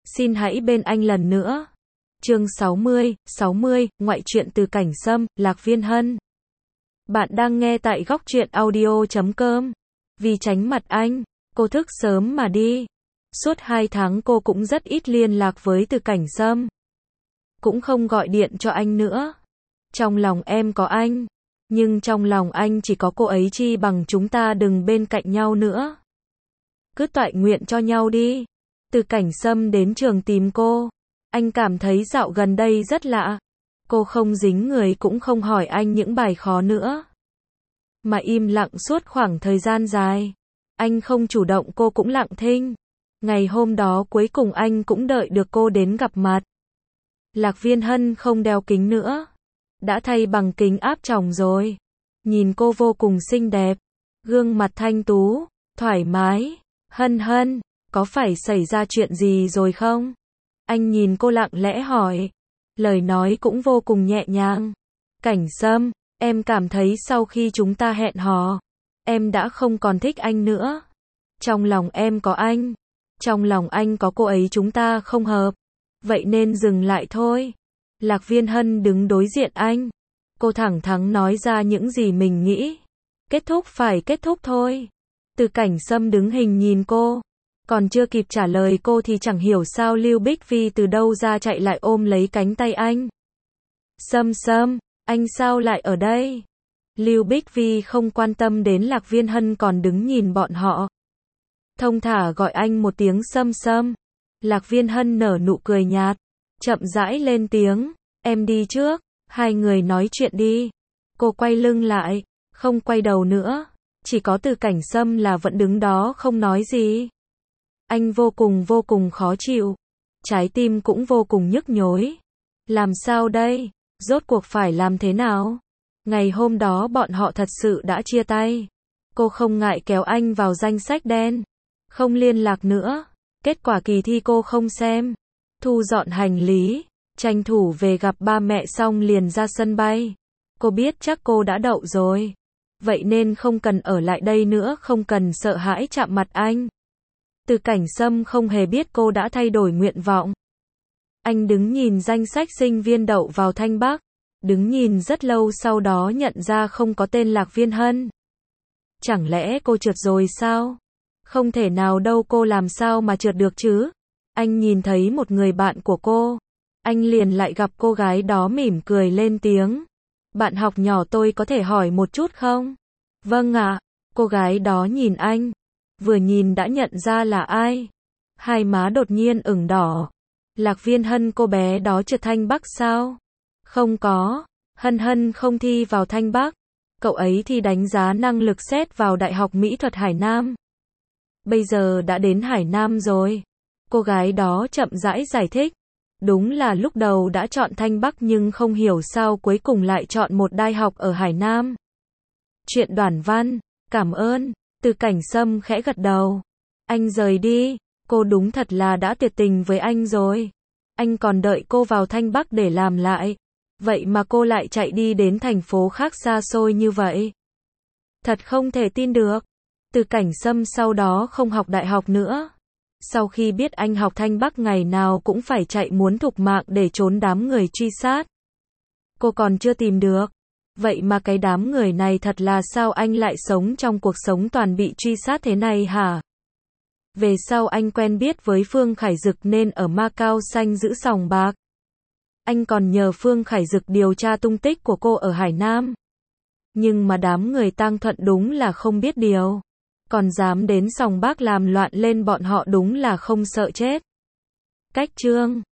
Xin hãy bên anh lần nữa. Chương 60, ngoại truyện từ Cảnh Sâm, Lạc Viên Hân. Bạn đang nghe tại góc truyện audio.com. Vì tránh mặt anh, cô thức sớm mà đi. Suốt 2 tháng cô cũng rất ít liên lạc với Từ Cảnh Sâm. Cũng không gọi điện cho anh nữa. Trong lòng em có anh, nhưng trong lòng anh chỉ có cô ấy, chi bằng chúng ta đừng bên cạnh nhau nữa. Cứ toại nguyện cho nhau đi. Từ Cảnh Sâm đến trường tìm cô. Anh cảm thấy dạo gần đây rất lạ. Cô không dính người cũng không hỏi anh những bài khó nữa. Mà im lặng suốt khoảng thời gian dài. Anh không chủ động, cô cũng lặng thinh. Ngày hôm đó cuối cùng anh cũng đợi được cô đến gặp mặt. Lạc Viên Hân không đeo kính nữa. Đã thay bằng kính áp tròng rồi. Nhìn cô vô cùng xinh đẹp. Gương mặt thanh tú, thoải mái. Hân Hân, có phải xảy ra chuyện gì rồi không? Anh nhìn cô lặng lẽ hỏi. Lời nói cũng vô cùng nhẹ nhàng. Cảnh Sâm, em cảm thấy sau khi chúng ta hẹn hò, em đã không còn thích anh nữa. Trong lòng em có anh. Trong lòng anh có cô ấy, chúng ta không hợp. Vậy nên dừng lại thôi. Lạc Viên Hân đứng đối diện anh. Cô thẳng thắn nói ra những gì mình nghĩ. Kết thúc phải kết thúc thôi. Từ Cảnh Sâm đứng hình nhìn cô. Còn chưa kịp trả lời cô thì chẳng hiểu sao Lưu Bích Vi từ đâu ra chạy lại ôm lấy cánh tay anh. Sâm Sâm, anh sao lại ở đây? Lưu Bích Vi không quan tâm đến Lạc Viên Hân còn đứng nhìn bọn họ. Thông thả gọi anh một tiếng Sâm Sâm. Lạc Viên Hân nở nụ cười nhạt. Chậm rãi lên tiếng. Em đi trước, hai người nói chuyện đi. Cô quay lưng lại, không quay đầu nữa. Chỉ có Từ Cảnh Sâm là vẫn đứng đó không nói gì. Anh vô cùng khó chịu. Trái tim cũng vô cùng nhức nhối. Làm sao đây? Rốt cuộc phải làm thế nào? Ngày hôm đó bọn họ thật sự đã chia tay. Cô không ngại kéo anh vào danh sách đen. Không liên lạc nữa. Kết quả kỳ thi cô không xem. Thu dọn hành lý. Tranh thủ về gặp ba mẹ xong liền ra sân bay. Cô biết chắc cô đã đậu rồi. Vậy nên không cần ở lại đây nữa, không cần sợ hãi chạm mặt anh. Từ Cảnh Sâm không hề biết cô đã thay đổi nguyện vọng. Anh đứng nhìn danh sách sinh viên đậu vào Thanh Bắc. Đứng nhìn rất lâu, sau đó nhận ra không có tên Lạc Viên Hân. Chẳng lẽ cô trượt rồi sao? Không thể nào đâu, cô làm sao mà trượt được chứ? Anh nhìn thấy một người bạn của cô. Anh liền lại gặp cô gái đó mỉm cười lên tiếng. Bạn học nhỏ tôi có thể hỏi một chút không? Vâng ạ. Cô gái đó nhìn anh. Vừa nhìn đã nhận ra là ai. Hai má đột nhiên ửng đỏ. Lạc Viên Hân, cô bé đó trượt Thanh Bắc sao? Không có. Hân Hân không thi vào Thanh Bắc. Cậu ấy thi đánh giá năng lực xét vào Đại học Mỹ thuật Hải Nam. Bây giờ đã đến Hải Nam rồi. Cô gái đó chậm rãi giải thích. Đúng là lúc đầu đã chọn Thanh Bắc nhưng không hiểu sao cuối cùng lại chọn một đại học ở Hải Nam. Chuyện Đoàn Văn, cảm ơn. Từ Cảnh Sâm khẽ gật đầu. Anh rời đi. Cô đúng thật là đã tuyệt tình với anh rồi. Anh còn đợi cô vào Thanh Bắc để làm lại. Vậy mà cô lại chạy đi đến thành phố khác xa xôi như vậy. Thật không thể tin được. Từ Cảnh Sâm sau đó không học đại học nữa. Sau khi biết anh học Thanh Bắc ngày nào cũng phải chạy muốn thục mạng để trốn đám người truy sát. Cô còn chưa tìm được. Vậy mà cái đám người này thật là sao anh lại sống trong cuộc sống toàn bị truy sát thế này hả? Về sau anh quen biết với Phương Khải Dực nên ở Macau Xanh giữ sòng bạc. Anh còn nhờ Phương Khải Dực điều tra tung tích của cô ở Hải Nam. Nhưng mà đám người Tang Thuận đúng là không biết điều. Còn dám đến sòng bạc làm loạn lên, bọn họ đúng là không sợ chết. Cách chương